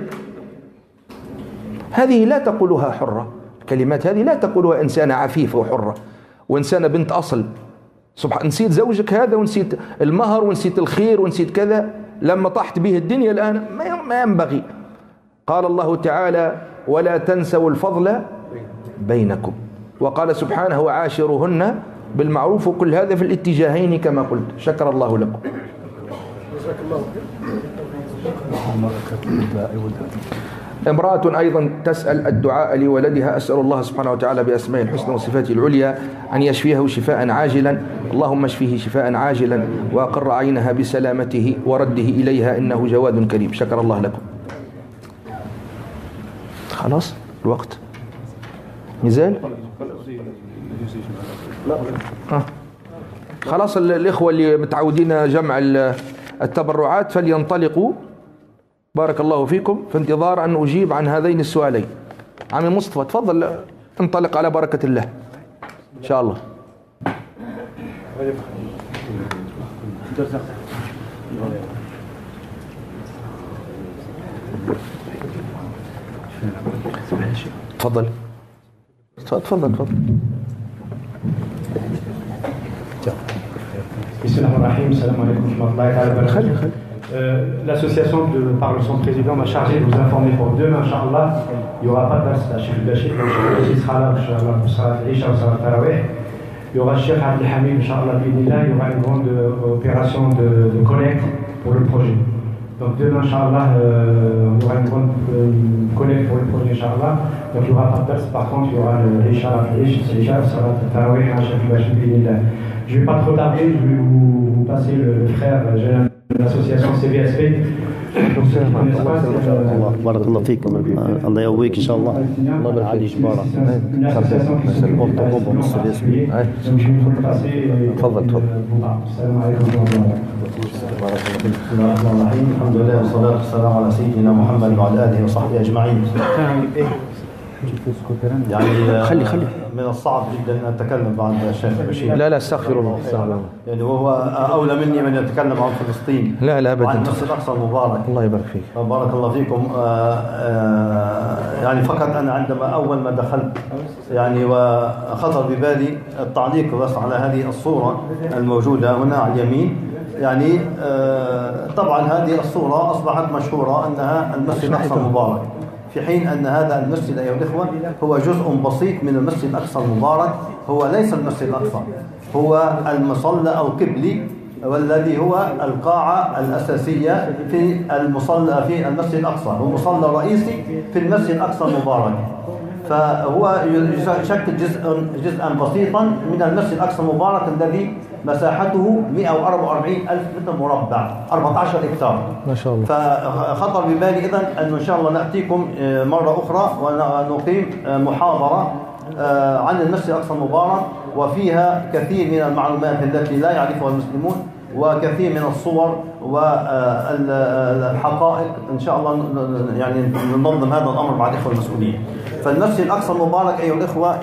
هذه لا تقولها حرة، الكلمات هذه لا تقولها إنسانة عفيفة وحرة وإنسانة بنت أصل. نسيت زوجك هذا، ونسيت المهر، ونسيت الخير، ونسيت كذا، لما طحت به الدنيا الآن ما ينبغي. قال الله تعالى ولا تنسوا الفضل بينكم، وقال سبحانه وعاشرهن بالمعروف، وكل هذا في الاتجاهين كما قلت. شكر الله لكم. امرأة أيضا تسأل الدعاء لولدها. أسأل الله سبحانه وتعالى بأسمائه الحسنى وصفاته العليا أن يشفيه شفاء عاجلا. اللهم اشفيه شفاء عاجلا وأقر عينها بسلامته ورده إليها إنه جواد كريم. شكر الله لكم. خلاص الوقت مازال؟ خلاص الإخوة اللي متعودين جمع التبرعات فلينطلقوا. بارك الله فيكم، في انتظار أن أجيب عن هذين السؤالين. عمي مصطفى تفضل انطلق على بركة الله إن شاء الله. تفضل. بسم الله الرحمن الرحيم. السلام عليكم ورحمة الله وبركاته. L'association, par son président, m'a chargé de vous informer pour demain, Inch'Allah, il n'y aura pas de dars, le Cheikh Bachir sera là, Inch'Allah, pour Salat al-Isha ou Salat al-Tarawih. Il y aura le Cheikh Abdel Hamid, Inch'Allah, il y aura une grande opération de collecte pour le projet. Donc demain, Inch'Allah, il y aura une grande collecte pour le projet, Inch'Allah. Donc il n'y aura pas de dars, par contre, il y aura l'Isha, Salat al-Tarawih, Cheikh Bachir, je ne vais pas trop tarder, je vais vous passer le frère de l'association CVSP بارك الله فيك. الله يقويك ان شاء الله. الله يبارك عليك. بارك تفضل. السلام عليكم ورحمه الله. بسم الله الرحمن الرحيم. الحمد لله والصلاه والسلام على سيدنا محمد وعلى اله وصحبه اجمعين. يعني خلي من الصعب جدا ان اتكلم بعد الشيخ بشير. لا استغفر الله. يعني وهو اولى مني من يتكلم عن فلسطين. لا ابدا. عن المسجد الاقصى المبارك. الله يبارك فيك. بارك الله فيكم. يعني فقط انا عندما اول ما دخلت يعني وخطر ببالي التعليق بس على هذه الصوره الموجوده هنا على اليمين. يعني طبعا هذه الصوره اصبحت مشهوره انها المسجد الاقصى المبارك، في حين أن هذا المسجد أيها الإخوة هو جزء بسيط من المسجد الأقصى المبارك. هو ليس المسجد الأقصى، هو المصلى أو قبلي، والذي هو القاعة الأساسية في المصلى في المسجد الأقصى، هو مصلى رئيسي في المسجد الأقصى المبارك. فهو يشكل جزءا بسيطا من المسجد الأقصى المبارك الذي مساحته 144,000 متر مربع، 14 هكتار ما شاء الله. فخطر ببالي إذن أن إن شاء الله نأتيكم مرة أخرى ونقيم محاضرة عن المسجد الأقصى المبارك، وفيها كثير من المعلومات التي لا يعرفها المسلمون، وكثير من الصور والحقائق. إن شاء الله يعني ننظم هذا الأمر مع الإخوة المسؤولين. فالمسجد الأقصى المبارك أيها الإخوة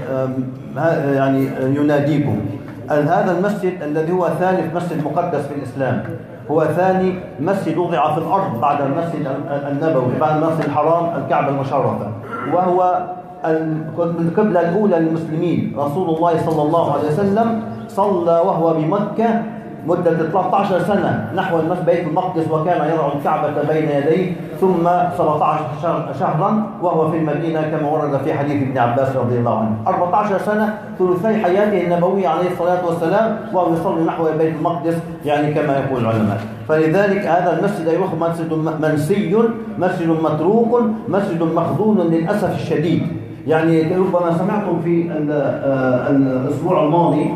يعني يناديكم. هذا المسجد الذي هو ثالث مسجد مقدس في الإسلام، هو ثاني مسجد وضع في الأرض بعد المسجد النبوي، بعد المسجد الحرام الكعبة المشرفة، وهو القبلة الأولى للمسلمين. رسول الله صلى الله عليه وسلم صلى وهو بمكة مدة 13 سنة نحو بيت المقدس، وكان يضع الكعبة بين يديه، ثم 17 شهرا وهو في المدينة كما ورد في حديث ابن عباس رضي الله عنه. 14 سنة ثلثي حياته النبوية عليه الصلاة والسلام وهو يصلي نحو بيت المقدس، يعني كما يقول العلماء. فلذلك هذا المسجد أيها مسجد منسي، مسجد متروك، مسجد مخذول للأسف الشديد. يعني ربما سمعتم في الأسبوع الماضي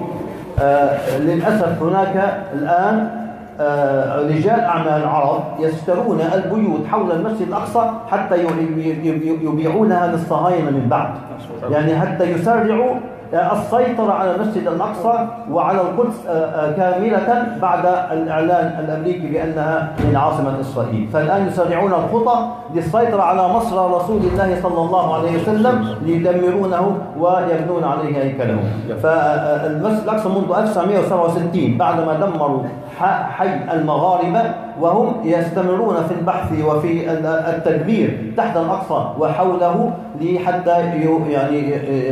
للأسف هناك الآن رجال أعمال عرب يشترون البيوت حول المسجد الأقصى حتى يبيعونها للصهاينة من بعد، يعني حتى يسرعوا السيطرة على المسجد الأقصى وعلى القدس كاملة بعد الإعلان الأمريكي بأنها من عاصمة إسرائيل. فالآن يسرعون الخطى للسيطرة على مصر رسول الله صلى الله عليه وسلم ليدمرونه ويبنون عليه هيكله. فالمسجد الأقصى منذ 1967 بعدما دمروا حي المغاربة وهم يستمرون في البحث وفي التدبير تحت الأقصى وحوله حتى يعني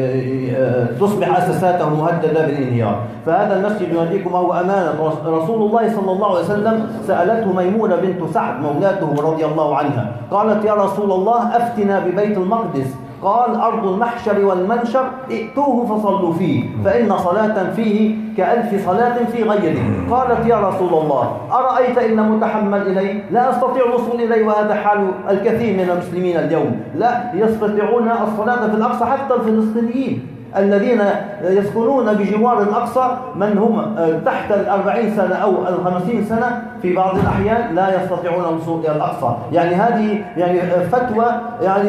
تصبح أساساته مهددة بالانهيار. فهذا المسجد يناديكم وهو أمانة. رسول الله صلى الله عليه وسلم سألته ميمونة بنت سعد مولاته رضي الله عنها، قالت يا رسول الله أفتنا ببيت المقدس. قال أرض المحشر والمنشر ائتوه فصلوا فيه، فإن صلاة فيه كألف صلاة في غيره. قالت يا رسول الله أرأيت إن متحمل إليه لا أستطيع الوصول إليه، وهذا حال الكثير من المسلمين اليوم، لا يستطيعون الصلاة في الأقصى. حتى الفلسطينيين الذين يسكنون بجوار الأقصى من هم تحت 40 سنة أو 50 سنة في بعض الأحيان لا يستطيعون الوصول إلى الأقصى. يعني هذه يعني فتوى يعني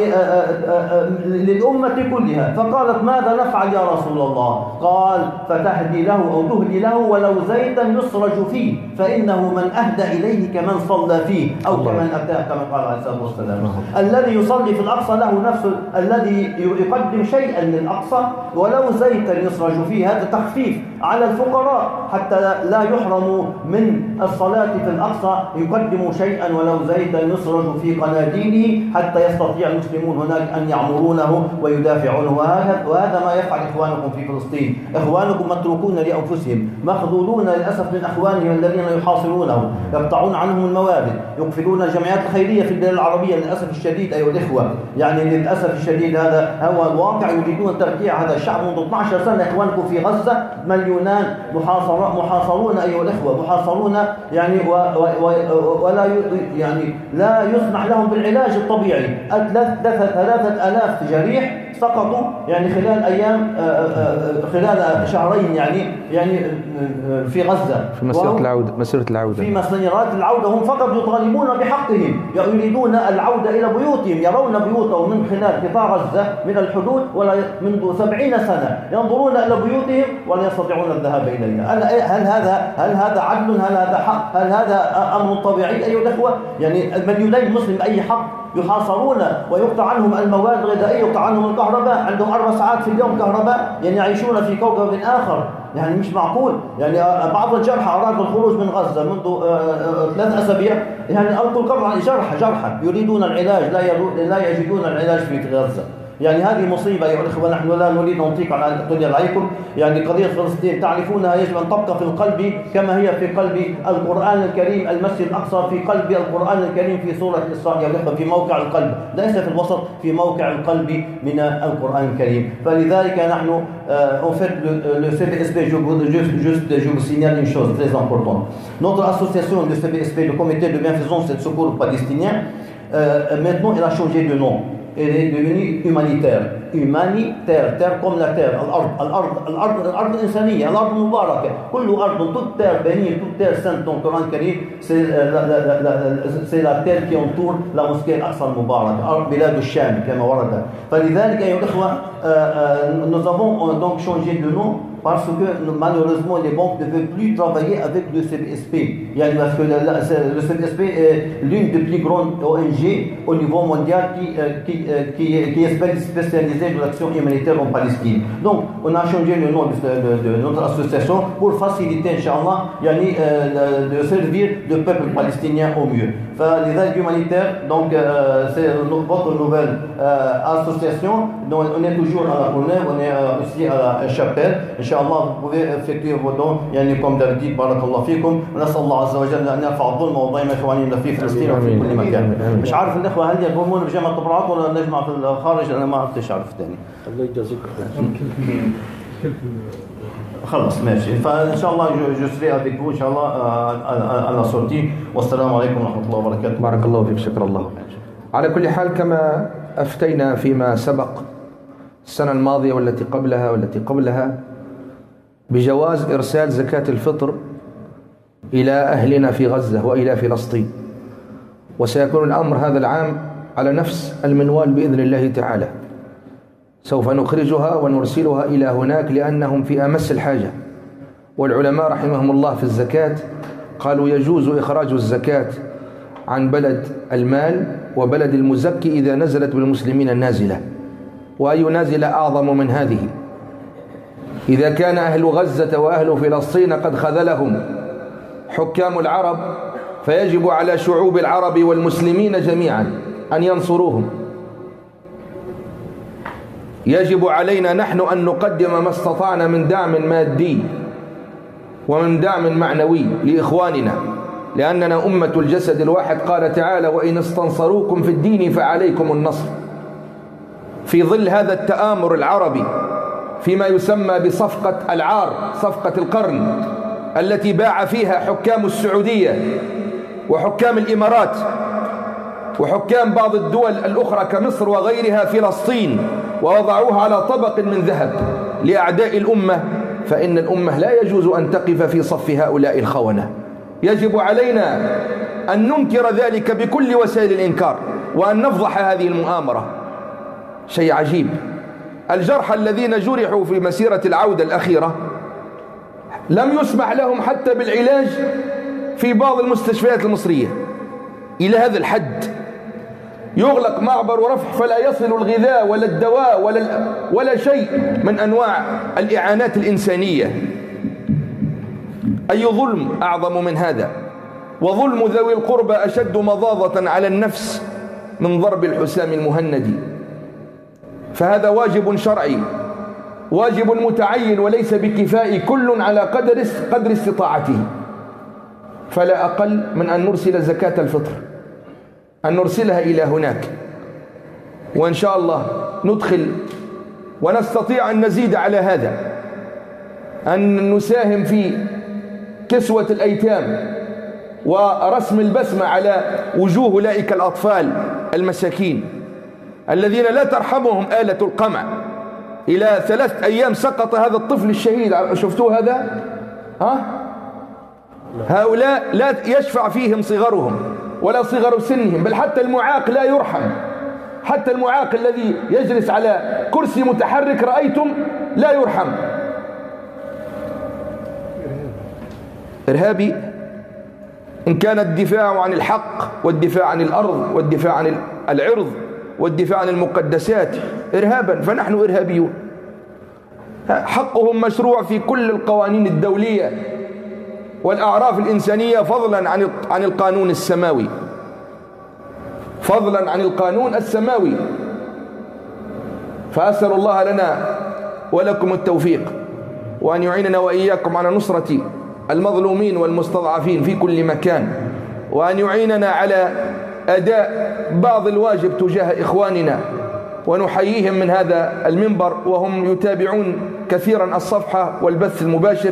للأمة كلها. فقالت ماذا نفعل يا رسول الله؟ قال فتهدي له أو تهدي له ولو زيتا يسرج فيه، فإنه من أهدى إليه كمن صلى فيه أو كمن أتاه، كما قال عليه الصلاة والسلام. الذي يصلي في الأقصى له نفس الذي يقدم شيئا للأقصى ولو زيتا يسرج فيه. هذا تخفيف على الفقراء حتى لا يحرموا من الصلاة في الأقصى، يقدموا شيئا ولو زيتا يسرج في قناديله حتى يستطيع المسلمون هناك أن يعمرونه ويدافعونه. وهذا ما يفعل إخوانكم في فلسطين. إخوانكم متروكون لأنفسهم، مخذولون للأسف من أخوانهم الذين يحاصرونهم، يقطعون عنهم الموارد، يقفلون الجمعيات الخيرية في البلاد العربية للأسف الشديد أيها الإخوة. يعني للأسف الشديد هذا هو الواقع. يريدون تركيع هذا الشعب منذ 12 سنة. إخوانكم في غزة مليونان محاصرون أيها الإخوة، محاصرون يعني ولا يعني لا يسمح لهم بالعلاج الطبيعي. 3,000 جريح سقطوا يعني خلال أيام خلال شهرين يعني في غزة في مسيرة العودة في مسيرات العودة. هم فقط يطالبون بحقهم، يريدون العودة إلى بيوتهم، يرون بيوتهم من خلال قطاع غزة من الحدود ولا منذ 70 سنة ينظرون إلى بيوتهم ولا يستطيعون الذهاب إليها. هل هذا عدل؟ هل هذا حق؟ هل هذا أمر طبيعي أيها الأخوة؟ يعني مليوني مسلم أي حق يحاصرون ويقطع عنهم المواد الغذائية، يقطع عنهم الكهرباء، عندهم 4 ساعات في اليوم كهرباء، يعني يعيشون في كوكب آخر. يعني مش معقول. يعني بعض الجرحى أرادوا الخروج من غزة منذ 3 أسابيع، يعني ألقوا القبر جرحى يريدون العلاج، لا يجدون العلاج في غزة. يعني هذه مصيبة أيها الأخوة. نحن لا نريد نطيق على الدنيا عليكم. يعني قضية فلسطين تعرفونها يجب أن تبقى في القلب كما هي في قلب القرآن الكريم. المسجد الأقصى في قلب القرآن الكريم في سورة الإسراء يا الأخوة، في موقع القلب، ليس في الوسط، في موقع القلب من القرآن الكريم. فلذلك نحن en fait le CPSP, je vous signale une chose très importante. Notre association, le CPSP, le comité de bienfaisance et de secours palestinien, maintenant elle a changé de nom. Elle est devenue humanitaire. terre comme la terre, الأرض الإنسانية، الأرض المباركة، كل أرض، toute terre bénie, toute terre sainte dans le Coran Karim, c'est la terre qui entoure la mosquée Al-Aqsa المبارك، بلاد الشام كما ورد. فلذلك أيها الأخوة nous avons donc changé de nom parce que malheureusement les banques ne veulent plus travailler avec le CPSP. Parce que le CPSP est l'une des plus grandes ONG au niveau mondial qui est spécialisée de l'action humanitaire en Palestine. Donc on a changé le nom de notre association pour faciliter, Inch'Allah, de servir le peuple palestinien au mieux. فلذلك humanitaire, donc c'est votre nouvelle association. Donc on est toujours à la Courneuve, on est aussi à la chapelle. Inch'Allah, vous pouvez effectuer vos dons comme d'habitude. Barakallah fikum. ونسأل الله عز وجل أن يرفع الظلم وضيم إخواننا في فلسطين وفي كل مكان. مش عارف الإخوة هل يقومون بجمع التبرعات ولا نجمع في الخارج؟ أنا ما عرفتش أعرف ثاني. الله يجازيك. خلص ماشي. فإن شاء الله je serai avec vous إن شاء الله à la sortie. والسلام عليكم ورحمة الله وبركاته. بارك الله فيك. شكر الله. على كل حال كما أفتينا فيما سبق السنة الماضية والتي قبلها بجواز إرسال زكاة الفطر إلى أهلنا في غزة وإلى فلسطين، وسيكون الأمر هذا العام على نفس المنوال بإذن الله تعالى. سوف نخرجها ونرسلها إلى هناك لأنهم في أمس الحاجة. والعلماء رحمهم الله في الزكاة قالوا يجوز إخراج الزكاة عن بلد المال وبلد المزكي إذا نزلت بالمسلمين النازلة. وأي نازلة أعظم من هذه؟ إذا كان أهل غزة وأهل فلسطين قد خذلهم حكام العرب، فيجب على شعوب العرب والمسلمين جميعا أن ينصروهم. يجب علينا نحن أن نقدم ما استطعنا من دعم مادي ومن دعم معنوي لإخواننا، لأننا أمة الجسد الواحد. قال تعالى: وإن استنصروكم في الدين فعليكم النصر. في ظل هذا التآمر العربي فيما يسمى بصفقة العار، صفقة القرن، التي باع فيها حكام السعودية وحكام الإمارات وحكام بعض الدول الأخرى كمصر وغيرها فلسطين، ووضعوها على طبق من ذهب لأعداء الأمة، فإن الأمة لا يجوز أن تقف في صف هؤلاء الخونة. يجب علينا أن ننكر ذلك بكل وسائل الإنكار وأن نفضح هذه المؤامرة. شيء عجيب. الجرحى الذين جرحوا في مسيرة العودة الأخيرة لم يسمح لهم حتى بالعلاج في بعض المستشفيات المصرية. إلى هذا الحد يغلق معبر ورفح فلا يصل الغذاء ولا الدواء ولا شيء من أنواع الإعانات الإنسانية. أي ظلم أعظم من هذا؟ وظلم ذوي القربى أشد مضاضة على النفس من ضرب الحسام المهندي. فهذا واجب شرعي، واجب متعين وليس بكفاء، كل على قدر استطاعته. فلا أقل من أن نرسل زكاة الفطر، أن نرسلها إلى هناك، وإن شاء الله ندخل ونستطيع أن نزيد على هذا، أن نساهم في كسوة الأيتام ورسم البسمة على وجوه أولئك الأطفال المساكين. الذين لا ترحمهم آلة القمع. إلى 3 أيام سقط هذا الطفل الشهيد، شفتوه هذا؟ هؤلاء لا يشفع فيهم صغرهم ولا صغر سنهم، بل حتى المعاق لا يرحم. حتى المعاق الذي يجلس على كرسي متحرك رأيتم لا يرحم. إرهابي إن كان الدفاع عن الحق والدفاع عن الأرض والدفاع عن العرض والدفاع عن المقدسات إرهابا، فنحن إرهابيون. حقهم مشروع في كل القوانين الدولية والأعراف الإنسانية، فضلا عن القانون السماوي، فضلا عن القانون السماوي. فأسأل الله لنا ولكم التوفيق، وأن يعيننا وإياكم على نصرة المظلومين والمستضعفين في كل مكان، وأن يعيننا على أداء بعض الواجب تجاه إخواننا، ونحييهم من هذا المنبر وهم يتابعون كثيرا الصفحة والبث المباشر.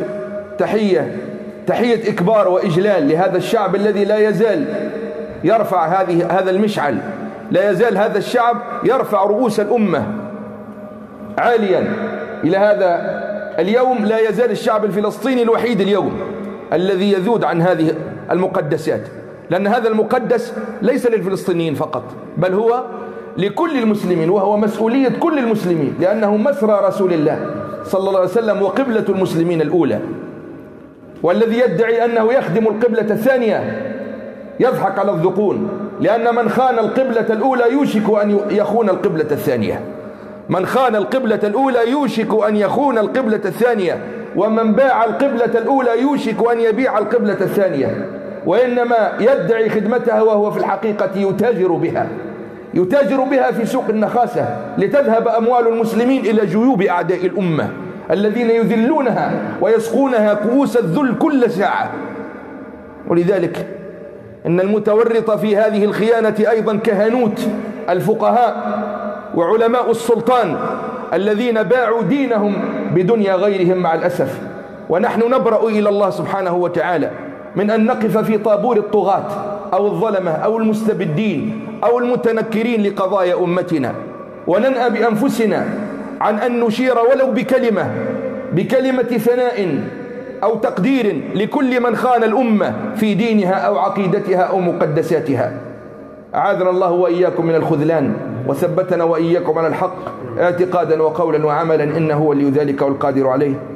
تحية إكبار وإجلال لهذا الشعب الذي لا يزال يرفع هذا المشعل، لا يزال هذا الشعب يرفع رؤوس الأمة عاليا إلى هذا اليوم. لا يزال الشعب الفلسطيني الوحيد اليوم الذي يذود عن هذه المقدسات، لأن هذا المقدس ليس للفلسطينيين فقط، بل هو لكل المسلمين، وهو مسؤولية كل المسلمين، لأنه مسرى رسول الله صلى الله عليه وسلم وقبلة المسلمين الأولى. والذي يدعي أنه يخدم القبلة الثانية يضحك على الذقون، لأن من خان القبلة الأولى يوشك أن يخون القبلة الثانية. من خان القبلة الأولى يوشك أن يخون القبلة الثانية، ومن باع القبلة الأولى يوشك أن يبيع القبلة الثانية. وإنما يدعي خدمتها وهو في الحقيقة يتاجر بها في سوق النخاسة، لتذهب أموال المسلمين إلى جيوب أعداء الأمة الذين يذلونها ويسقونها كؤوس الذل كل ساعة. ولذلك إن المتورط في هذه الخيانة أيضا كهنوت الفقهاء وعلماء السلطان الذين باعوا دينهم بدنيا غيرهم مع الأسف. ونحن نبرأ إلى الله سبحانه وتعالى من أن نقف في طابور الطغاة أو الظلمة أو المستبدين أو المتنكرين لقضايا أمتنا، وننأى بأنفسنا عن أن نشير ولو بكلمة ثناء أو تقدير لكل من خان الأمة في دينها أو عقيدتها أو مقدساتها. أعاذنا الله وإياكم من الخذلان، وثبتنا وإياكم على الحق اعتقادا وقولا وعملا، إنه ولي ذلك والقادر عليه.